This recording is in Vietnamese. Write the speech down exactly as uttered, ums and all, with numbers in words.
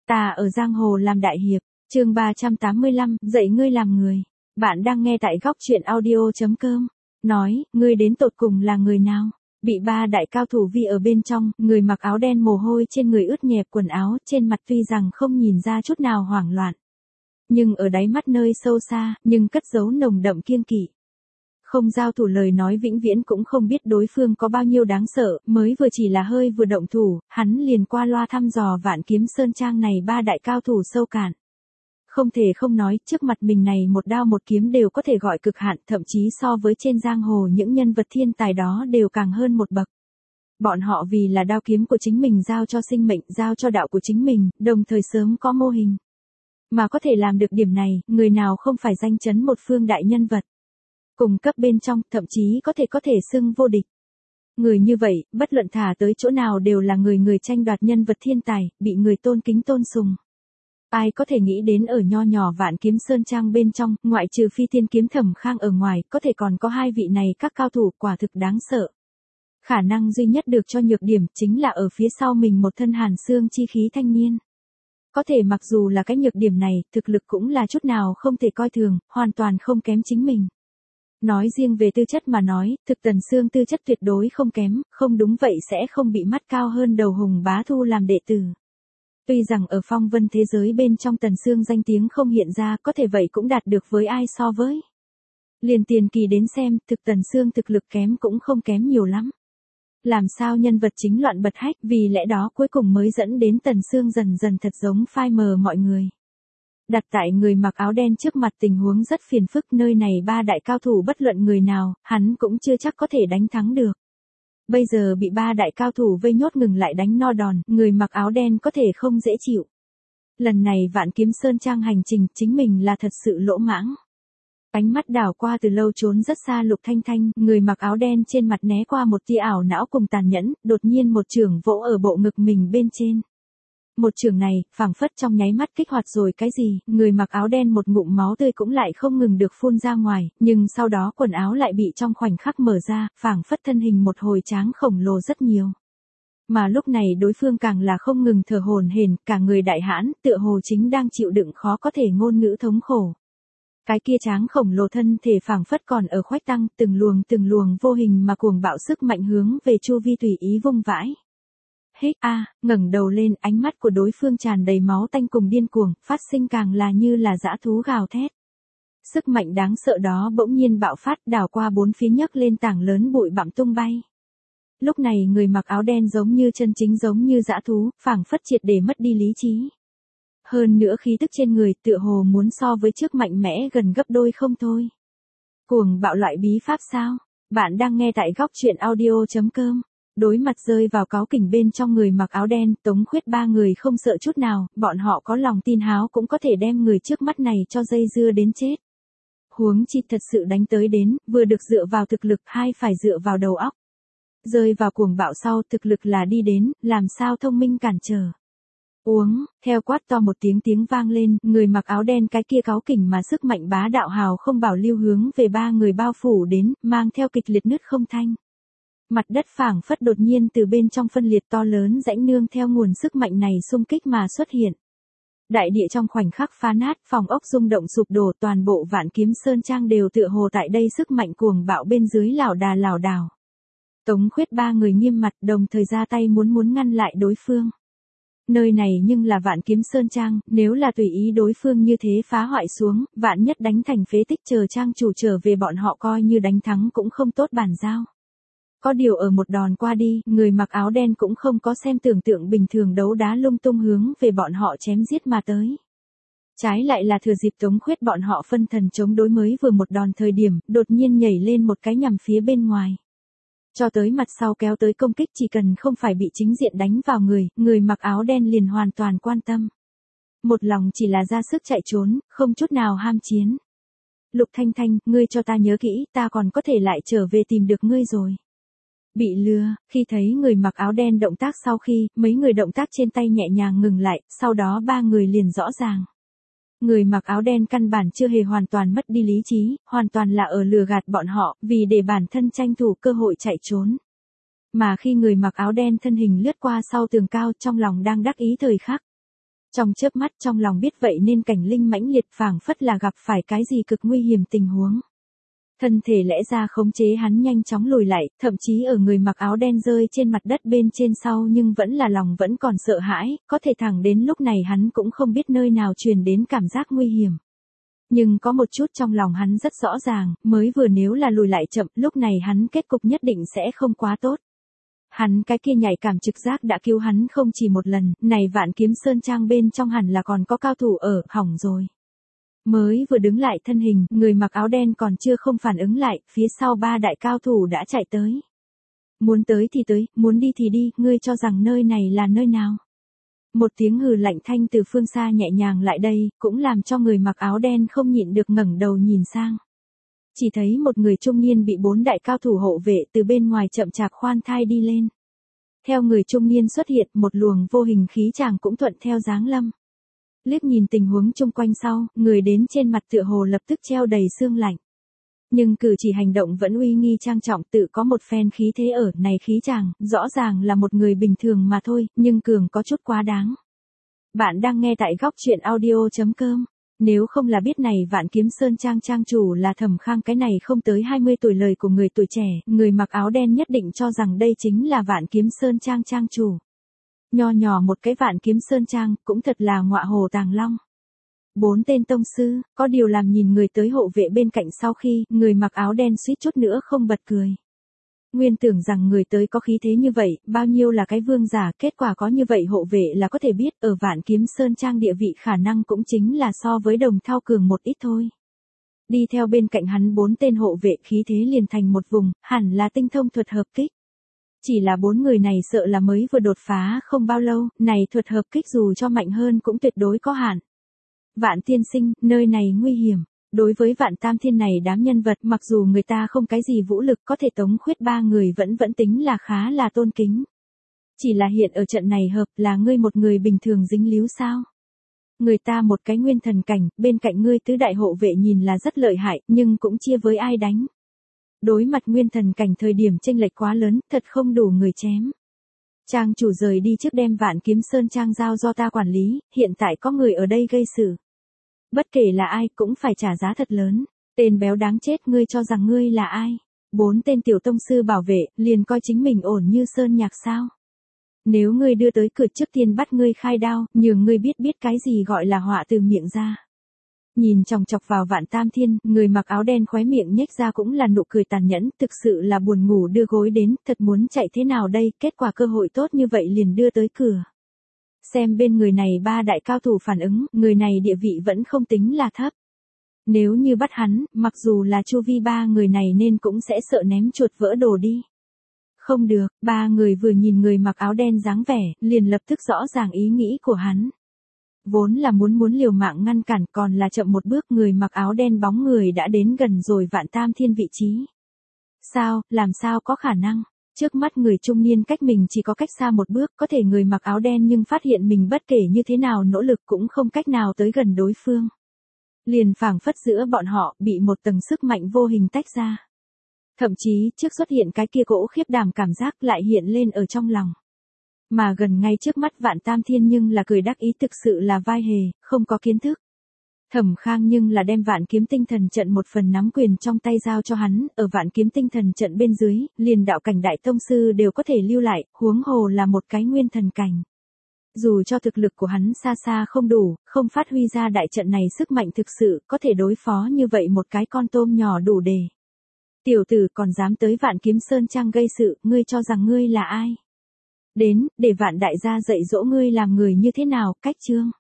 Ta ở giang hồ làm đại hiệp, chương ba trăm tám mươi lăm, dạy ngươi làm người. Bạn đang nghe tại góc truyện audio chấm com. Nói, ngươi đến tột cùng là người nào? Bị ba đại cao thủ vi ở bên trong, người mặc áo đen mồ hôi trên người ướt nhẹp quần áo, trên mặt tuy rằng không nhìn ra chút nào hoảng loạn. Nhưng ở đáy mắt nơi sâu xa, nhưng cất giấu nồng đậm kiêng kỵ. Không giao thủ lời nói vĩnh viễn cũng không biết đối phương có bao nhiêu đáng sợ, mới vừa chỉ là hơi vừa động thủ, hắn liền qua loa thăm dò Vạn Kiếm Sơn Trang này ba đại cao thủ sâu cạn. Không thể không nói, trước mặt mình này một đao một kiếm đều có thể gọi cực hạn, thậm chí so với trên giang hồ những nhân vật thiên tài đó đều càng hơn một bậc. Bọn họ vì là đao kiếm của chính mình giao cho sinh mệnh, giao cho đạo của chính mình, đồng thời sớm có mô hình. Mà có thể làm được điểm này, người nào không phải danh chấn một phương đại nhân vật. Cùng cấp bên trong, thậm chí có thể có thể xưng vô địch. Người như vậy, bất luận thả tới chỗ nào đều là người người tranh đoạt nhân vật thiên tài, bị người tôn kính tôn sùng. Ai có thể nghĩ đến ở nho nhỏ Vạn Kiếm Sơn Trang bên trong, ngoại trừ Phi Tiên Kiếm Thẩm Khang ở ngoài, có thể còn có hai vị này các cao thủ quả thực đáng sợ. Khả năng duy nhất được cho nhược điểm chính là ở phía sau mình một thân hàn xương chi khí thanh niên. Có thể mặc dù là cái nhược điểm này, thực lực cũng là chút nào không thể coi thường, hoàn toàn không kém chính mình. Nói riêng về tư chất mà nói, thực Tần Sương tư chất tuyệt đối không kém, không đúng vậy sẽ không bị mắt cao hơn đầu Hùng Bá thu làm đệ tử. Tuy rằng ở phong vân thế giới bên trong Tần Sương danh tiếng không hiện ra, có thể vậy cũng đạt được với ai so với. Liền tiền kỳ đến xem, thực Tần Sương thực lực kém cũng không kém nhiều lắm. Làm sao nhân vật chính loạn bật hách, vì lẽ đó cuối cùng mới dẫn đến Tần Sương dần dần thật giống phai mờ mọi người. Đặt tại người mặc áo đen trước mặt tình huống rất phiền phức, nơi này ba đại cao thủ bất luận người nào, hắn cũng chưa chắc có thể đánh thắng được. Bây giờ bị ba đại cao thủ vây nhốt ngừng lại đánh no đòn, người mặc áo đen có thể không dễ chịu. Lần này Vạn Kiếm Sơn Trang hành trình, chính mình là thật sự lỗ mãng. Ánh mắt đảo qua từ lâu trốn rất xa Lục Thanh Thanh, người mặc áo đen trên mặt né qua một tia ảo não cùng tàn nhẫn, đột nhiên một chưởng vỗ ở bộ ngực mình bên trên. Một chưởng này, phảng phất trong nháy mắt kích hoạt rồi cái gì, người mặc áo đen một ngụm máu tươi cũng lại không ngừng được phun ra ngoài, nhưng sau đó quần áo lại bị trong khoảnh khắc mở ra, phảng phất thân hình một hồi tráng khổng lồ rất nhiều. Mà lúc này đối phương càng là không ngừng thở hổn hển, cả người đại hãn, tựa hồ chính đang chịu đựng khó có thể ngôn ngữ thống khổ. Cái kia tráng khổng lồ thân thể phảng phất còn ở khoách tăng, từng luồng từng luồng vô hình mà cuồng bạo sức mạnh hướng về chu vi tùy ý vung vãi. Hít a, ngẩng đầu lên, ánh mắt của đối phương tràn đầy máu tanh cùng điên cuồng, phát sinh càng là như là dã thú gào thét. Sức mạnh đáng sợ đó bỗng nhiên bạo phát, đảo qua bốn phía nhấc lên tảng lớn bụi bặm tung bay. Lúc này người mặc áo đen giống như chân chính giống như dã thú, phảng phất triệt để mất đi lý trí. Hơn nữa khí tức trên người tựa hồ muốn so với trước mạnh mẽ gần gấp đôi không thôi. Cuồng bạo loại bí pháp sao? Bạn đang nghe tại góc truyện audio chấm com. Đối mặt rơi vào cáu kỉnh bên trong người mặc áo đen, Tống Khuyết ba người không sợ chút nào, bọn họ có lòng tin háo cũng có thể đem người trước mắt này cho dây dưa đến chết. Huống chi thật sự đánh tới đến, vừa được dựa vào thực lực, hai phải dựa vào đầu óc. Rơi vào cuồng bạo sau, thực lực là đi đến, làm sao thông minh cản trở. Uống, theo quát to một tiếng tiếng vang lên, người mặc áo đen cái kia cáu kỉnh mà sức mạnh bá đạo hào không bảo lưu hướng về ba người bao phủ đến, mang theo kịch liệt nứt không thanh. Mặt đất phảng phất đột nhiên từ bên trong phân liệt to lớn rãnh nương theo nguồn sức mạnh này xung kích mà xuất hiện. Đại địa trong khoảnh khắc phá nát, phòng ốc rung động sụp đổ, toàn bộ Vạn Kiếm Sơn Trang đều tựa hồ tại đây sức mạnh cuồng bạo bên dưới lảo đà lảo đảo. Tống Khuyết ba người nghiêm mặt đồng thời ra tay muốn muốn ngăn lại đối phương. Nơi này nhưng là Vạn Kiếm Sơn Trang, nếu là tùy ý đối phương như thế phá hoại xuống, vạn nhất đánh thành phế tích chờ trang chủ trở về bọn họ coi như đánh thắng cũng không tốt bản giao. Có điều ở một đòn qua đi, người mặc áo đen cũng không có xem tưởng tượng bình thường đấu đá lung tung hướng về bọn họ chém giết mà tới. Trái lại là thừa dịp Tống Khuyết bọn họ phân thần chống đối mới vừa một đòn thời điểm, đột nhiên nhảy lên một cái nhằm phía bên ngoài. Cho tới mặt sau kéo tới công kích chỉ cần không phải bị chính diện đánh vào người, người mặc áo đen liền hoàn toàn quan tâm. Một lòng chỉ là ra sức chạy trốn, không chút nào ham chiến. Lục Thanh Thanh, ngươi cho ta nhớ kỹ, ta còn có thể lại trở về tìm được ngươi rồi. Bị lừa, khi thấy người mặc áo đen động tác sau khi, mấy người động tác trên tay nhẹ nhàng ngừng lại, sau đó ba người liền rõ ràng. Người mặc áo đen căn bản chưa hề hoàn toàn mất đi lý trí, hoàn toàn là ở lừa gạt bọn họ, vì để bản thân tranh thủ cơ hội chạy trốn. Mà khi người mặc áo đen thân hình lướt qua sau tường cao trong lòng đang đắc ý thời khắc. Trong chớp mắt trong lòng biết vậy nên cảnh linh mãnh liệt phảng phất là gặp phải cái gì cực nguy hiểm tình huống. Thân thể lẽ ra khống chế hắn nhanh chóng lùi lại, thậm chí ở người mặc áo đen rơi trên mặt đất bên trên sau nhưng vẫn là lòng vẫn còn sợ hãi, có thể thẳng đến lúc này hắn cũng không biết nơi nào truyền đến cảm giác nguy hiểm. Nhưng có một chút trong lòng hắn rất rõ ràng, mới vừa nếu là lùi lại chậm, lúc này hắn kết cục nhất định sẽ không quá tốt. Hắn cái kia nhạy cảm trực giác đã cứu hắn không chỉ một lần, này Vạn Kiếm Sơn Trang bên trong hẳn là còn có cao thủ ở, hỏng rồi. Mới vừa đứng lại thân hình, người mặc áo đen còn chưa không phản ứng lại, phía sau ba đại cao thủ đã chạy tới. Muốn tới thì tới, muốn đi thì đi, ngươi cho rằng nơi này là nơi nào. Một tiếng hừ lạnh thanh từ phương xa nhẹ nhàng lại đây, cũng làm cho người mặc áo đen không nhịn được ngẩng đầu nhìn sang. Chỉ thấy một người trung niên bị bốn đại cao thủ hộ vệ từ bên ngoài chậm chạp khoan thai đi lên. Theo người trung niên xuất hiện, một luồng vô hình khí chàng cũng thuận theo giáng lâm. Liếc nhìn tình huống chung quanh sau, người đến trên mặt tựa hồ lập tức treo đầy sương lạnh. Nhưng cử chỉ hành động vẫn uy nghi trang trọng, tự có một phen khí thế ở, này khí chàng, rõ ràng là một người bình thường mà thôi, nhưng cường có chút quá đáng. Bạn đang nghe tại góc truyện audio chấm com. Nếu không là biết này Vạn Kiếm Sơn Trang trang chủ là Thẩm Khang cái này không tới hai mươi tuổi lời của người tuổi trẻ, người mặc áo đen nhất định cho rằng đây chính là Vạn Kiếm Sơn Trang trang chủ. Nho nhỏ một cái Vạn Kiếm Sơn Trang, cũng thật là ngọa hồ tàng long. Bốn tên tông sư, có điều làm nhìn người tới hộ vệ bên cạnh sau khi, người mặc áo đen suýt chút nữa không bật cười. Nguyên tưởng rằng người tới có khí thế như vậy, bao nhiêu là cái vương giả, kết quả có như vậy hộ vệ là có thể biết, ở Vạn Kiếm Sơn Trang địa vị khả năng cũng chính là so với Đồng Thao cường một ít thôi. Đi theo bên cạnh hắn bốn tên hộ vệ khí thế liền thành một vùng, hẳn là tinh thông thuật hợp kích. Chỉ là bốn người này sợ là mới vừa đột phá không bao lâu, này thuật hợp kích dù cho mạnh hơn cũng tuyệt đối có hạn. Vạn tiên sinh, nơi này nguy hiểm. Đối với Vạn Tam Thiên này đám nhân vật, mặc dù người ta không cái gì vũ lực có thể tống khuyết ba người vẫn vẫn tính là khá là tôn kính. Chỉ là hiện ở trận này hợp là ngươi một người bình thường dính líu sao? Người ta một cái nguyên thần cảnh, bên cạnh ngươi tứ đại hộ vệ nhìn là rất lợi hại, nhưng cũng chia với ai đánh. Đối mặt nguyên thần cảnh thời điểm chênh lệch quá lớn, thật không đủ người chém. Trang chủ rời đi trước đem Vạn Kiếm Sơn Trang giao do ta quản lý, hiện tại có người ở đây gây sự. Bất kể là ai cũng phải trả giá thật lớn. Tên béo đáng chết, ngươi cho rằng ngươi là ai? Bốn tên tiểu tông sư bảo vệ, liền coi chính mình ổn như sơn nhạc sao? Nếu ngươi đưa tới cửa trước tiên bắt ngươi khai đao, nhường ngươi biết biết cái gì gọi là họa từ miệng ra. Nhìn chòng chọc vào Vạn Tam Thiên, người mặc áo đen khóe miệng nhếch ra cũng là nụ cười tàn nhẫn, thực sự là buồn ngủ đưa gối đến, thật muốn chạy thế nào đây, kết quả cơ hội tốt như vậy liền đưa tới cửa. Xem bên người này ba đại cao thủ phản ứng, người này địa vị vẫn không tính là thấp. Nếu như bắt hắn, mặc dù là chu vi ba người này nên cũng sẽ sợ ném chuột vỡ đồ đi. Không được, ba người vừa nhìn người mặc áo đen dáng vẻ, liền lập tức rõ ràng ý nghĩ của hắn. Vốn là muốn muốn liều mạng ngăn cản, còn là chậm một bước, người mặc áo đen bóng người đã đến gần rồi Vạn Tam Thiên vị trí. Sao, làm sao có khả năng? Trước mắt người trung niên cách mình chỉ có cách xa một bước, có thể người mặc áo đen nhưng phát hiện mình bất kể như thế nào nỗ lực cũng không cách nào tới gần đối phương. Liền phảng phất giữa bọn họ bị một tầng sức mạnh vô hình tách ra. Thậm chí trước xuất hiện cái kia cỗ khiếp đảm cảm giác lại hiện lên ở trong lòng. Mà gần ngay trước mắt Vạn Tam Thiên nhưng là cười đắc ý, thực sự là vai hề, không có kiến thức. Thẩm Khang nhưng là đem Vạn Kiếm Tinh Thần Trận một phần nắm quyền trong tay giao cho hắn, ở Vạn Kiếm Tinh Thần Trận bên dưới, liền đạo cảnh đại tông sư đều có thể lưu lại, huống hồ là một cái nguyên thần cảnh. Dù cho thực lực của hắn xa xa không đủ, không phát huy ra đại trận này sức mạnh thực sự, có thể đối phó như vậy một cái con tôm nhỏ đủ để. Tiểu tử còn dám tới Vạn Kiếm Sơn Trang gây sự, ngươi cho rằng ngươi là ai? Đến, để Vạn đại gia dạy dỗ ngươi làm người như thế nào, cách chương.